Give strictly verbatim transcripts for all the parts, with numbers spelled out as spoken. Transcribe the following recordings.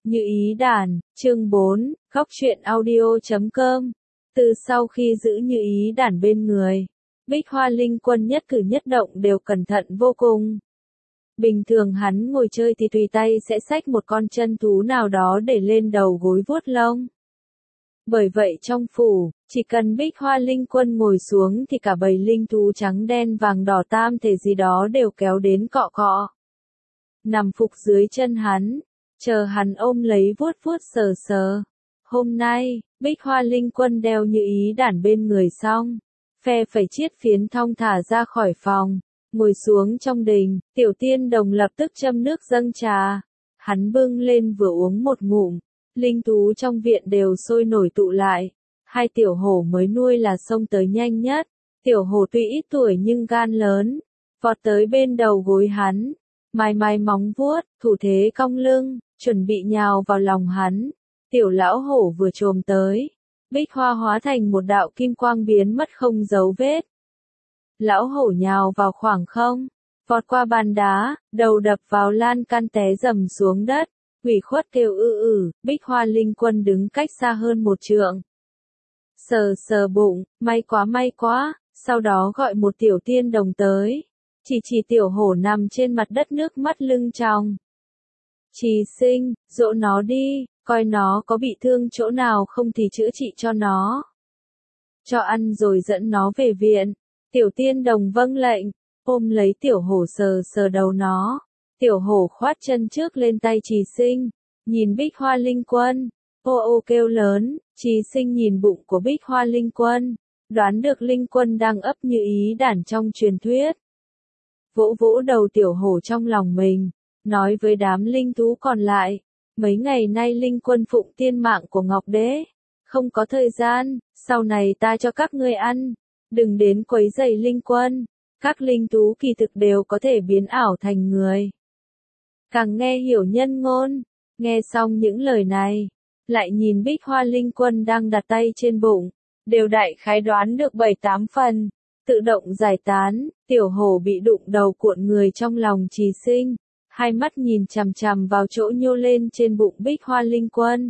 Như ý đàn, chương bốn, góc truyện audio chấm com. Từ sau khi giữ như ý đàn bên người, Bích Hoa Linh Quân nhất cử nhất động đều cẩn thận vô cùng. Bình thường hắn ngồi chơi thì tùy tay sẽ xách một con chân thú nào đó để lên đầu gối vuốt lông. Bởi vậy trong phủ, chỉ cần Bích Hoa Linh Quân ngồi xuống thì cả bầy linh thú trắng đen vàng đỏ tam thể gì đó đều kéo đến cọ cọ. Nằm phục dưới chân hắn, chờ hắn ôm lấy vuốt vuốt sờ sờ. Hôm nay, Bích Hoa Linh Quân đeo như ý đàn bên người xong, phe phẩy chiết phiến thong thả ra khỏi phòng, ngồi xuống trong đình, Tiểu Tiên Đồng lập tức châm nước dâng trà. Hắn bưng lên vừa uống một ngụm, linh thú trong viện đều sôi nổi tụ lại. Hai tiểu hổ mới nuôi là xông tới nhanh nhất, tiểu hổ tuy ít tuổi nhưng gan lớn, vọt tới bên đầu gối hắn, mài mài móng vuốt, thủ thế cong lưng, chuẩn bị nhào vào lòng hắn. Tiểu lão hổ vừa chồm tới, Bích Hoa hóa thành một đạo kim quang biến mất không dấu vết. Lão hổ nhào vào khoảng không, vọt qua bàn đá, đầu đập vào lan can té rầm xuống đất, ủy khuất kêu ư ử. Bích Hoa Linh Quân đứng cách xa hơn một trượng, sờ sờ bụng, may quá may quá, sau đó gọi một tiểu tiên đồng tới, chỉ chỉ tiểu hổ nằm trên mặt đất nước mắt lưng tròng. Trì Sinh, dỗ nó đi, coi nó có bị thương chỗ nào không thì chữa trị cho nó. Cho ăn rồi dẫn nó về viện. Tiểu tiên đồng vâng lệnh, ôm lấy tiểu hổ sờ sờ đầu nó. Tiểu hổ khoát chân trước lên tay Trì Sinh, nhìn Bích Hoa Linh Quân, ô ô kêu lớn. Trì Sinh nhìn bụng của Bích Hoa Linh Quân, đoán được Linh Quân đang ấp như ý đàn trong truyền thuyết. Vỗ vỗ đầu tiểu hổ trong lòng mình, nói với đám linh thú còn lại, mấy ngày nay Linh Quân phụng tiên mạng của Ngọc Đế, không có thời gian, sau này ta cho các ngươi ăn, đừng đến quấy rầy Linh Quân. Các linh thú kỳ thực đều có thể biến ảo thành người. Càng nghe hiểu nhân ngôn, nghe xong những lời này, lại nhìn Bích Hoa Linh Quân đang đặt tay trên bụng, đều đại khái đoán được bảy tám phần, tự động giải tán. Tiểu hổ bị đụng đầu cuộn người trong lòng Trì Sinh, hai mắt nhìn chằm chằm vào chỗ nhô lên trên bụng Bích Hoa Linh Quân.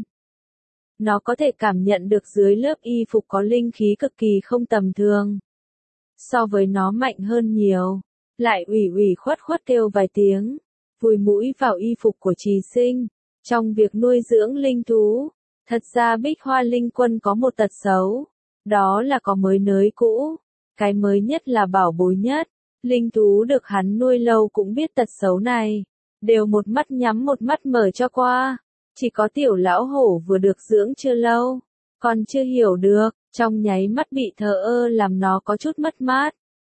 Nó có thể cảm nhận được dưới lớp y phục có linh khí cực kỳ không tầm thường. So với nó mạnh hơn nhiều, lại ủy ủy khuất khuất kêu vài tiếng, vùi mũi vào y phục của Trì Sinh. Trong việc nuôi dưỡng linh thú, thật ra Bích Hoa Linh Quân có một tật xấu, đó là có mới nới cũ. Cái mới nhất là bảo bối nhất, linh thú được hắn nuôi lâu cũng biết tật xấu này, đều một mắt nhắm một mắt mở cho qua. Chỉ có tiểu lão hổ vừa được dưỡng chưa lâu, còn chưa hiểu được, trong nháy mắt bị thờ ơ làm nó có chút mất mát.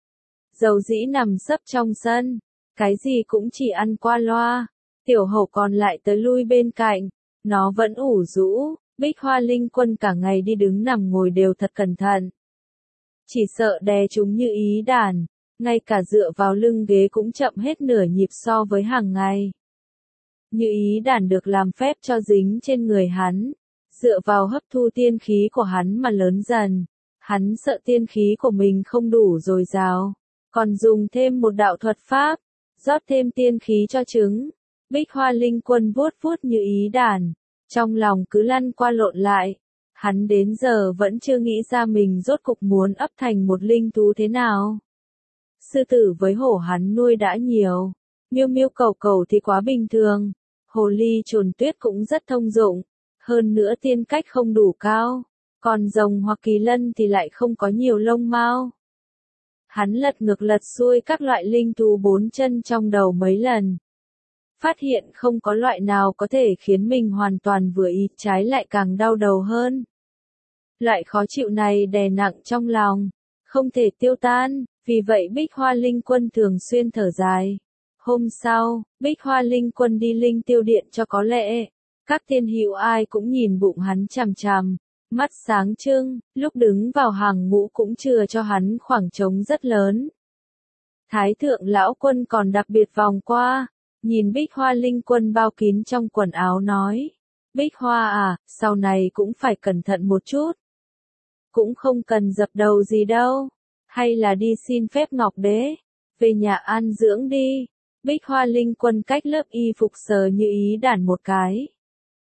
Dầu dĩ nằm sấp trong sân, cái gì cũng chỉ ăn qua loa, tiểu hổ còn lại tới lui bên cạnh, nó vẫn ủ rũ. Bích Hoa Linh Quân cả ngày đi đứng nằm ngồi đều thật cẩn thận, chỉ sợ đè chúng như ý đàn, ngay cả dựa vào lưng ghế cũng chậm hết nửa nhịp so với hàng ngày. Như ý đàn được làm phép cho dính trên người hắn, dựa vào hấp thu tiên khí của hắn mà lớn dần. Hắn sợ tiên khí của mình không đủ dồi dào, còn dùng thêm một đạo thuật pháp, rót thêm tiên khí cho trứng. Bích Hoa Linh Quân vuốt vuốt như ý đàn, trong lòng cứ lăn qua lộn lại. Hắn đến giờ vẫn chưa nghĩ ra mình rốt cục muốn ấp thành một linh thú thế nào. Sư tử với hổ hắn nuôi đã nhiều, miêu miêu cầu cầu thì quá bình thường, hồ ly trồn tuyết cũng rất thông dụng, hơn nữa tiên cách không đủ cao, còn rồng hoặc kỳ lân thì lại không có nhiều lông mao. Hắn lật ngược lật xuôi các loại linh thú bốn chân trong đầu mấy lần, phát hiện không có loại nào có thể khiến mình hoàn toàn vừa ý, trái lại càng đau đầu hơn. Loại khó chịu này đè nặng trong lòng, không thể tiêu tan, vì vậy Bích Hoa Linh Quân thường xuyên thở dài. Hôm sau, Bích Hoa Linh Quân đi linh tiêu điện cho có lệ, các thiên hữu ai cũng nhìn bụng hắn chằm chằm, mắt sáng trưng, lúc đứng vào hàng ngũ cũng chừa cho hắn khoảng trống rất lớn. Thái thượng lão quân còn đặc biệt vòng qua, nhìn Bích Hoa Linh Quân bao kín trong quần áo nói, Bích Hoa à, sau này cũng phải cẩn thận một chút. Cũng không cần dập đầu gì đâu, hay là đi xin phép Ngọc Đế, về nhà an dưỡng đi. Bích Hoa Linh Quân cách lớp y phục sờ như ý đàn một cái.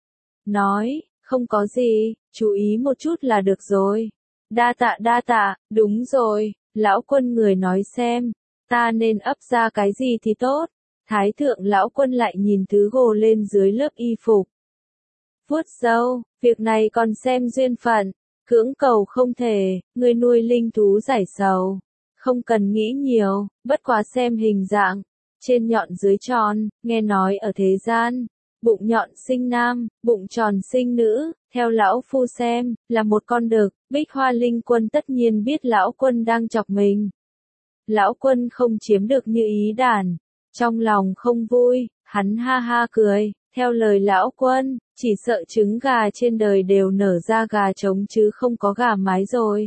nói, không có gì, chú ý một chút là được rồi. Đa tạ đa tạ, đúng rồi, lão quân người nói xem, ta nên ấp ra cái gì thì tốt. Thái thượng lão quân lại nhìn thứ gồ lên dưới lớp y phục. Vuốt râu, việc này còn xem duyên phận, cưỡng cầu không thể, người nuôi linh thú giải sầu. Không cần nghĩ nhiều, bất quá xem hình dạng, trên nhọn dưới tròn, nghe nói ở thế gian, bụng nhọn sinh nam, bụng tròn sinh nữ, theo lão phu xem, là một con đực, Bích Hoa Linh Quân tất nhiên biết lão quân đang chọc mình. Lão quân không chiếm được như ý đàn, trong lòng không vui, hắn ha ha cười, theo lời lão quân, chỉ sợ trứng gà trên đời đều nở ra gà trống chứ không có gà mái rồi.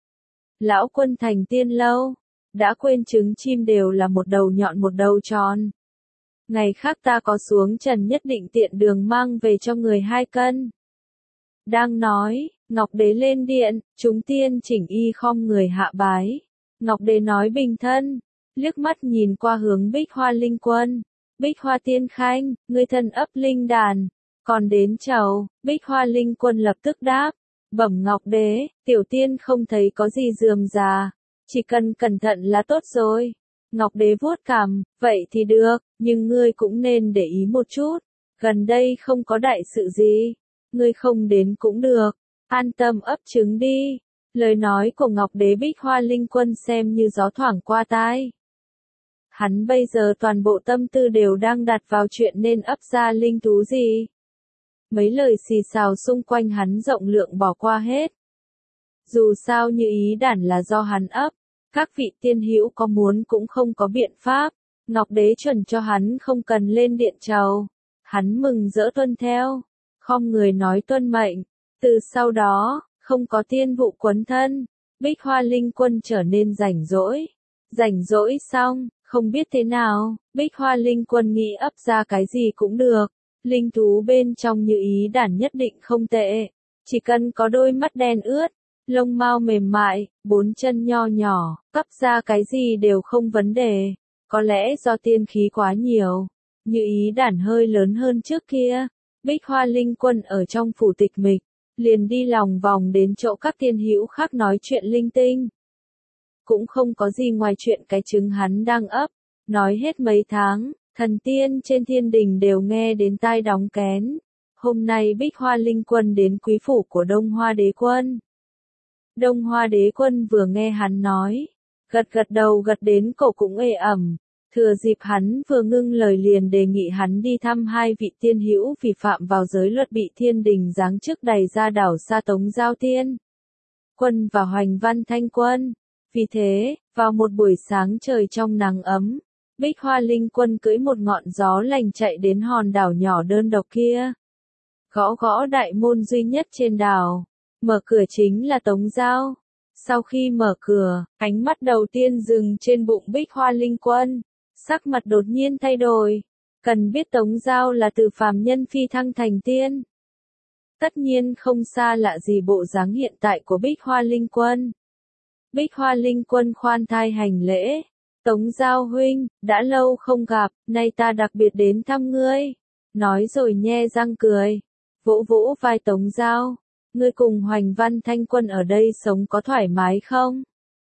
Lão quân thành tiên lâu, đã quên trứng chim đều là một đầu nhọn một đầu tròn. Ngày khác ta có xuống trần nhất định tiện đường mang về cho người hai cân. Đang nói, Ngọc Đế lên điện, chúng tiên chỉnh y khom người hạ bái. Ngọc Đế nói bình thân, liếc mắt nhìn qua hướng Bích Hoa Linh Quân. Bích Hoa Tiên Khanh, ngươi thân ấp linh đàn, còn đến chầu. Bích Hoa Linh Quân lập tức đáp, bẩm Ngọc Đế, tiểu tiên không thấy có gì rườm rà, chỉ cần cẩn thận là tốt rồi. Ngọc Đế vuốt cằm, vậy thì được, nhưng ngươi cũng nên để ý một chút, gần đây không có đại sự gì, ngươi không đến cũng được, an tâm ấp trứng đi. Lời nói của Ngọc Đế Bích Hoa Linh Quân xem như gió thoảng qua tai. Hắn bây giờ toàn bộ tâm tư đều đang đặt vào chuyện nên ấp ra linh thú gì. Mấy lời xì xào xung quanh hắn rộng lượng bỏ qua hết. Dù sao như ý đản là do hắn ấp, các vị tiên hữu có muốn cũng không có biện pháp. Ngọc Đế chuẩn cho hắn không cần lên điện chầu. Hắn mừng rỡ tuân theo, khom người nói tuân mệnh. Từ sau đó, không có tiên vụ quấn thân, Bích Hoa Linh Quân trở nên rảnh rỗi. Rảnh rỗi xong, không biết thế nào, Bích Hoa Linh Quân nghĩ ấp ra cái gì cũng được. Linh thú bên trong như ý đản nhất định không tệ. Chỉ cần có đôi mắt đen ướt, lông mao mềm mại, bốn chân nho nhỏ, cấp ra cái gì đều không vấn đề. Có lẽ do tiên khí quá nhiều, như ý đản hơi lớn hơn trước kia. Bích Hoa Linh Quân ở trong phủ tịch mịch, liền đi lòng vòng đến chỗ các tiên hữu khác nói chuyện linh tinh. Cũng không có gì ngoài chuyện cái trứng hắn đang ấp, nói hết mấy tháng, thần tiên trên thiên đình đều nghe đến tai đóng kén. Hôm nay Bích Hoa Linh Quân đến quý phủ của Đông Hoa Đế Quân. Đông Hoa Đế Quân vừa nghe hắn nói, gật gật đầu gật đến cổ cũng ê ẩm. Thừa dịp hắn vừa ngưng lời liền đề nghị hắn đi thăm hai vị tiên hữu vì phạm vào giới luật bị thiên đình giáng chức đày ra đảo Sa Tống Giao Tiên Quân và Hoành Văn Thanh Quân. Vì thế, vào một buổi sáng trời trong nắng ấm, Bích Hoa Linh Quân cưỡi một ngọn gió lành chạy đến hòn đảo nhỏ đơn độc kia. Gõ gõ đại môn duy nhất trên đảo, mở cửa chính là Tống Giao. Sau khi mở cửa, ánh mắt đầu tiên dừng trên bụng Bích Hoa Linh Quân. Sắc mặt đột nhiên thay đổi, cần biết Tống Giao là từ phàm nhân phi thăng thành tiên. Tất nhiên không xa lạ gì bộ dáng hiện tại của Bích Hoa Linh Quân. Bích Hoa Linh Quân khoan thai hành lễ, Tống Giao huynh, đã lâu không gặp, nay ta đặc biệt đến thăm ngươi. Nói rồi nhe răng cười, vỗ vỗ vai Tống Giao, ngươi cùng Hoành Văn Thanh Quân ở đây sống có thoải mái không?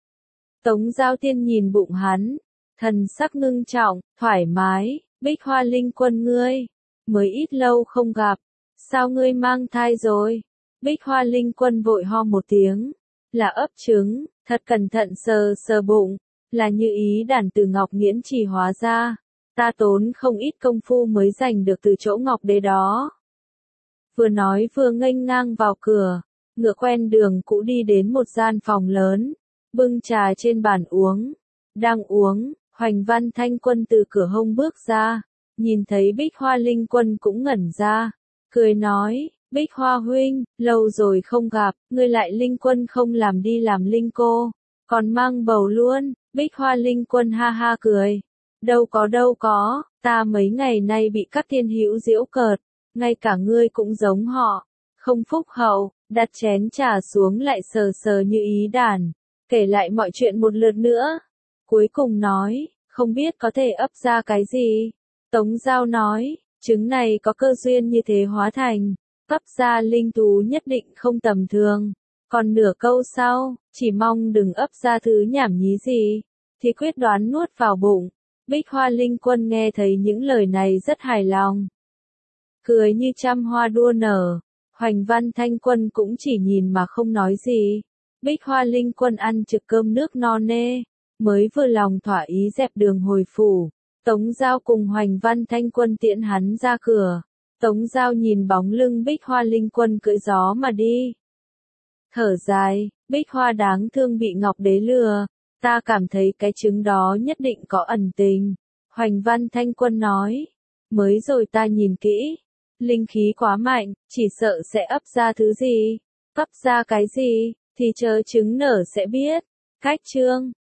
Tống Giao Tiên nhìn bụng hắn, thần sắc ngưng trọng, thoải mái. Bích Hoa Linh Quân ngươi, mới ít lâu không gặp, sao ngươi mang thai rồi? Bích Hoa Linh Quân vội ho một tiếng, là ấp trứng, thật cẩn thận sờ sờ bụng, là như ý đản từ Ngọc Nghiễn Trì hóa ra, ta tốn không ít công phu mới giành được từ chỗ Ngọc Đế đó. Vừa nói vừa nghênh ngang vào cửa, ngựa quen đường cũ đi đến một gian phòng lớn, bưng trà trên bàn uống, đang uống. Hoành Văn Thanh Quân từ cửa hông bước ra, nhìn thấy Bích Hoa Linh Quân cũng ngẩn ra, cười nói, Bích Hoa huynh, lâu rồi không gặp, ngươi lại Linh Quân không làm đi làm Linh cô, còn mang bầu luôn. Bích Hoa Linh Quân ha ha cười, đâu có đâu có, ta mấy ngày nay bị các thiên hữu giễu cợt, ngay cả ngươi cũng giống họ, không phúc hậu. Đặt chén trà xuống lại sờ sờ như ý đàn, kể lại mọi chuyện một lượt nữa. Cuối cùng nói, không biết có thể ấp ra cái gì. Tống Giao nói, trứng này có cơ duyên như thế hóa thành, Cấp ra linh thú nhất định không tầm thường. Còn nửa câu sau, chỉ mong đừng ấp ra thứ nhảm nhí gì, thì quyết đoán nuốt vào bụng. Bích Hoa Linh Quân nghe thấy những lời này rất hài lòng. Cười như trăm hoa đua nở, Hoành Văn Thanh Quân cũng chỉ nhìn mà không nói gì. Bích Hoa Linh Quân ăn trực cơm nước no nê, mới vừa lòng thỏa ý dẹp đường hồi phủ. Tống Giao cùng Hoành Văn Thanh Quân tiễn hắn ra cửa. Tống Giao nhìn bóng lưng Bích Hoa Linh Quân cưỡi gió mà đi. Thở dài, Bích Hoa đáng thương bị Ngọc Đế lừa, ta cảm thấy cái trứng đó nhất định có ẩn tình. Hoành Văn Thanh Quân nói, mới rồi ta nhìn kỹ, linh khí quá mạnh, chỉ sợ sẽ ấp ra thứ gì, ấp ra cái gì, thì chờ trứng nở sẽ biết. Cách chương